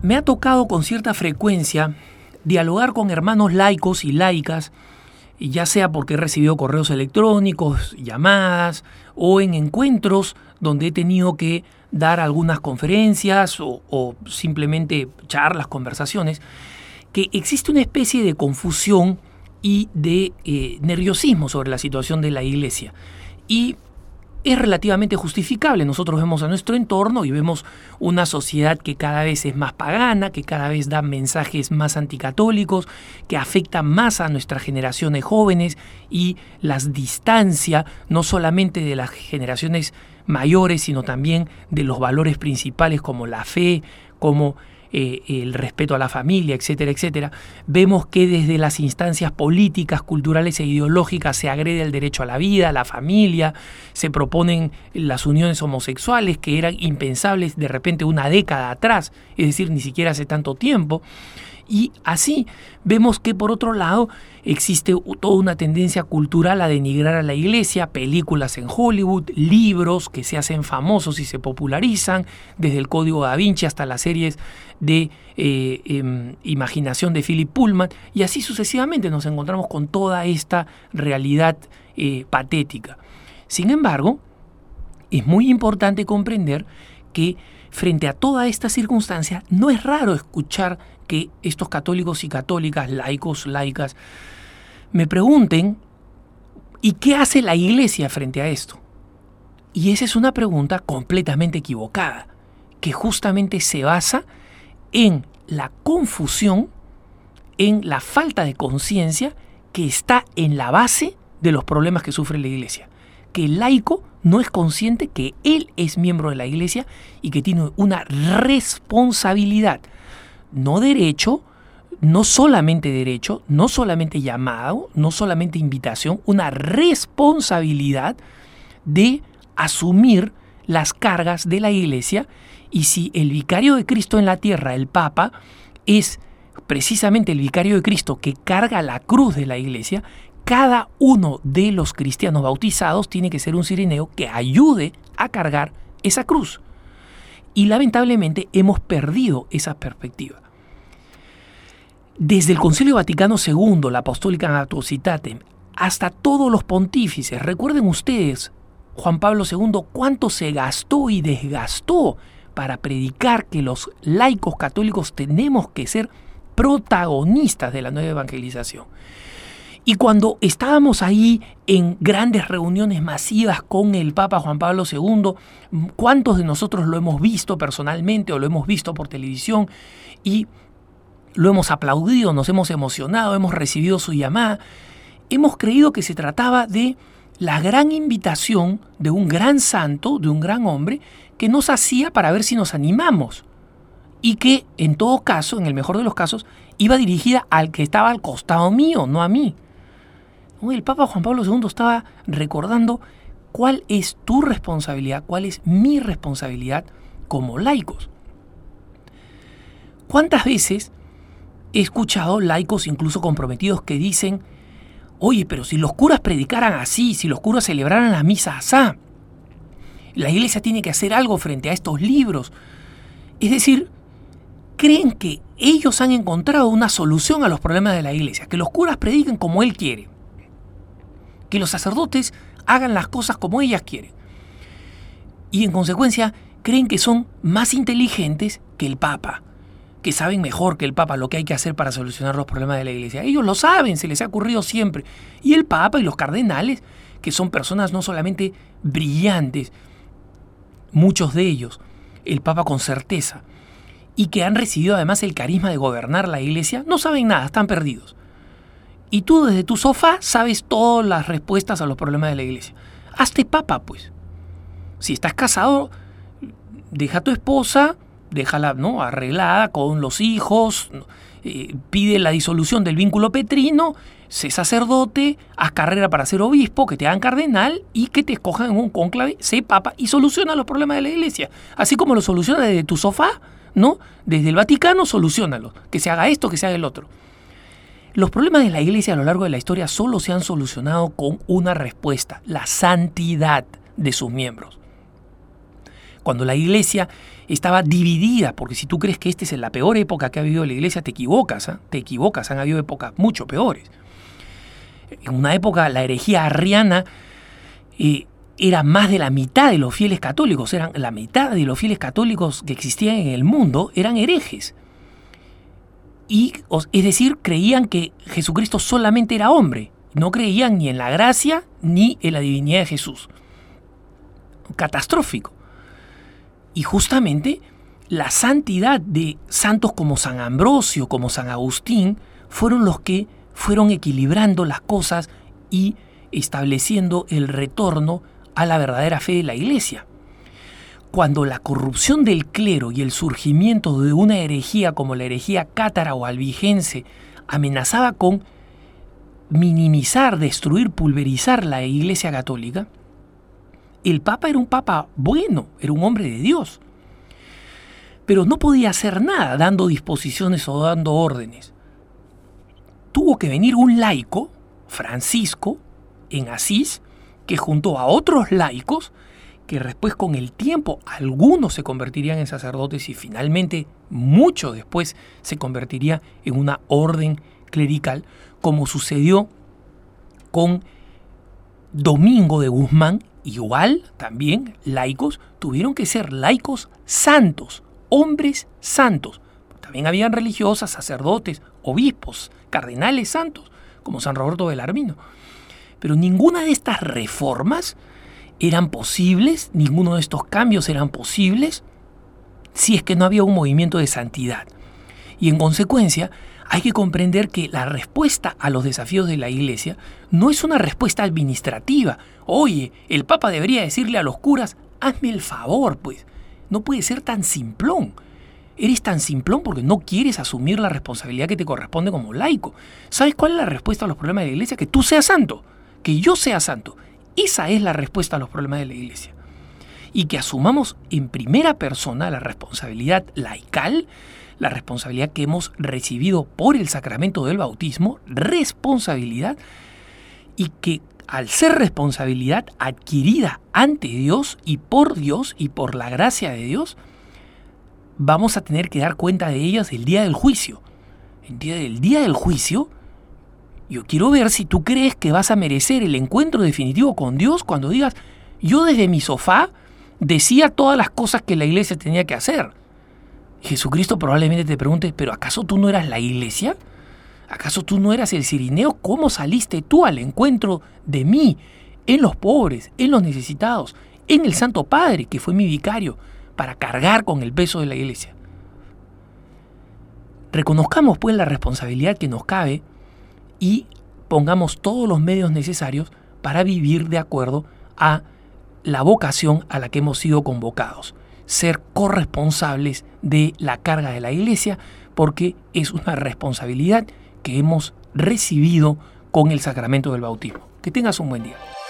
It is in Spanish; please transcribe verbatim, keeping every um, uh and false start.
me ha tocado con cierta frecuencia dialogar con hermanos laicos y laicas, ya sea porque he recibido correos electrónicos, llamadas o en encuentros donde he tenido que dar algunas conferencias o, o simplemente charlas, conversaciones, que existe una especie de confusión y de eh, nerviosismo sobre la situación de la iglesia. Y es relativamente justificable. Nosotros vemos a nuestro entorno y vemos una sociedad que cada vez es más pagana, que cada vez da mensajes más anticatólicos, que afecta más a nuestras generaciones jóvenes y las distancia no solamente de las generaciones mayores, sino también de los valores principales como la fe, como Eh, el respeto a la familia, etcétera, etcétera. Vemos que desde las instancias políticas, culturales e ideológicas se agrede el derecho a la vida, a la familia, se proponen las uniones homosexuales que eran impensables de repente una década atrás, es decir, ni siquiera hace tanto tiempo. Y así vemos que por otro lado existe toda una tendencia cultural a denigrar a la iglesia, películas en Hollywood, libros que se hacen famosos y se popularizan, desde el Código Da Vinci hasta las series de eh, eh, imaginación de Philip Pullman, y así sucesivamente nos encontramos con toda esta realidad eh, patética. Sin embargo, es muy importante comprender que frente a toda esta circunstancia no es raro escuchar que estos católicos y católicas, laicos, laicas, me pregunten ¿y qué hace la iglesia frente a esto? Y esa es una pregunta completamente equivocada, que justamente se basa en la confusión, en la falta de conciencia que está en la base de los problemas que sufre la iglesia. Que el laico no es consciente que él es miembro de la iglesia y que tiene una responsabilidad, no derecho, no solamente derecho, no solamente llamado, no solamente invitación, una responsabilidad de asumir las cargas de la iglesia. Y si el vicario de Cristo en la tierra, el Papa, es precisamente el vicario de Cristo que carga la cruz de la iglesia, cada uno de los cristianos bautizados tiene que ser un cirineo que ayude a cargar esa cruz. Y lamentablemente hemos perdido esa perspectiva. Desde el Concilio Vaticano segundo, la Apostólica Actuositatem, hasta todos los pontífices, recuerden ustedes, Juan Pablo segundo, cuánto se gastó y desgastó para predicar que los laicos católicos tenemos que ser protagonistas de la nueva evangelización. Y cuando estábamos ahí en grandes reuniones masivas con el Papa Juan Pablo segundo, ¿cuántos de nosotros lo hemos visto personalmente o lo hemos visto por televisión y lo hemos aplaudido, nos hemos emocionado, hemos recibido su llamada? Hemos creído que se trataba de la gran invitación de un gran santo, de un gran hombre, que nos hacía para ver si nos animamos. Y que, en todo caso, en el mejor de los casos, iba dirigida al que estaba al costado mío, no a mí. El Papa Juan Pablo segundo estaba recordando cuál es tu responsabilidad, cuál es mi responsabilidad como laicos. ¿Cuántas veces he escuchado laicos incluso comprometidos que dicen, oye, pero si los curas predicaran así, si los curas celebraran la misa así, la iglesia tiene que hacer algo frente a estos libros? Es decir, creen que ellos han encontrado una solución a los problemas de la iglesia, que los curas prediquen como él quiere, que los sacerdotes hagan las cosas como ellas quieren. Y en consecuencia creen que son más inteligentes que el Papa, que saben mejor que el Papa lo que hay que hacer para solucionar los problemas de la iglesia. Ellos lo saben, se les ha ocurrido siempre. Y el Papa y los cardenales, que son personas no solamente brillantes, muchos de ellos, el Papa con certeza, y que han recibido además el carisma de gobernar la iglesia, no saben nada, están perdidos. Y tú desde tu sofá sabes todas las respuestas a los problemas de la iglesia. Hazte papa, pues. Si estás casado, deja a tu esposa, déjala, ¿no?, arreglada con los hijos, eh, pide la disolución del vínculo petrino, sé sacerdote, haz carrera para ser obispo, que te hagan cardenal y que te escojan en un cónclave, sé papa y soluciona los problemas de la iglesia. Así como lo soluciona desde tu sofá, ¿no? Desde el Vaticano, soluciónalo. Que se haga esto, que se haga el otro. Los problemas de la iglesia a lo largo de la historia solo se han solucionado con una respuesta: la santidad de sus miembros. cuando la iglesia estaba dividida, porque si tú crees que esta es la peor época que ha vivido la iglesia, te equivocas, ¿eh? te equivocas, han habido épocas mucho peores. En una época la herejía arriana eh, era más de la mitad de los fieles católicos, eran la mitad de los fieles católicos que existían en el mundo eran herejes. Y, es decir, creían que Jesucristo solamente era hombre, no creían ni en la gracia ni en la divinidad de Jesús. Catastrófico. Y justamente la santidad de santos como San Ambrosio, como San Agustín, fueron los que fueron equilibrando las cosas y estableciendo el retorno a la verdadera fe de la Iglesia. Cuando la corrupción del clero y el surgimiento de una herejía como la herejía cátara o albigense amenazaba con minimizar, destruir, pulverizar la Iglesia católica, el Papa era un Papa bueno, era un hombre de Dios, pero no podía hacer nada dando disposiciones o dando órdenes. Tuvo que venir un laico, Francisco, en Asís, que juntó a otros laicos, que después con el tiempo algunos se convertirían en sacerdotes y finalmente mucho después se convertiría en una orden clerical, como sucedió con Domingo de Guzmán. Igual también laicos tuvieron que ser laicos santos, hombres santos. También habían religiosas, sacerdotes, obispos, cardenales santos, como San Roberto Belarmino. Pero ninguna de estas reformas eran posibles, ninguno de estos cambios eran posibles si es que no había un movimiento de santidad. Y en consecuencia, hay que comprender que la respuesta a los desafíos de la Iglesia no es una respuesta administrativa. Oye, el Papa debería decirle a los curas, hazme el favor, pues. No puede ser tan simplón. Eres tan simplón porque no quieres asumir la responsabilidad que te corresponde como laico. ¿Sabes cuál es la respuesta a los problemas de la Iglesia? Que tú seas santo, que yo sea santo. Esa es la respuesta a los problemas de la Iglesia. Y que asumamos en primera persona la responsabilidad laical, la responsabilidad que hemos recibido por el sacramento del bautismo, responsabilidad, y que al ser responsabilidad adquirida ante Dios y por Dios y por la gracia de Dios, vamos a tener que dar cuenta de ellas el día del juicio. El día del día del juicio, yo quiero ver si tú crees que vas a merecer el encuentro definitivo con Dios cuando digas, yo desde mi sofá decía todas las cosas que la Iglesia tenía que hacer. Jesucristo probablemente te pregunte, ¿pero acaso tú no eras la Iglesia? ¿Acaso tú no eras el cirineo? ¿Cómo saliste tú al encuentro de mí en los pobres, en los necesitados, en el Santo Padre, que fue mi vicario, para cargar con el peso de la Iglesia? Reconozcamos pues la responsabilidad que nos cabe y pongamos todos los medios necesarios para vivir de acuerdo a la vocación a la que hemos sido convocados. Ser corresponsables de la carga de la Iglesia, porque es una responsabilidad que hemos recibido con el sacramento del bautismo. Que tengas un buen día.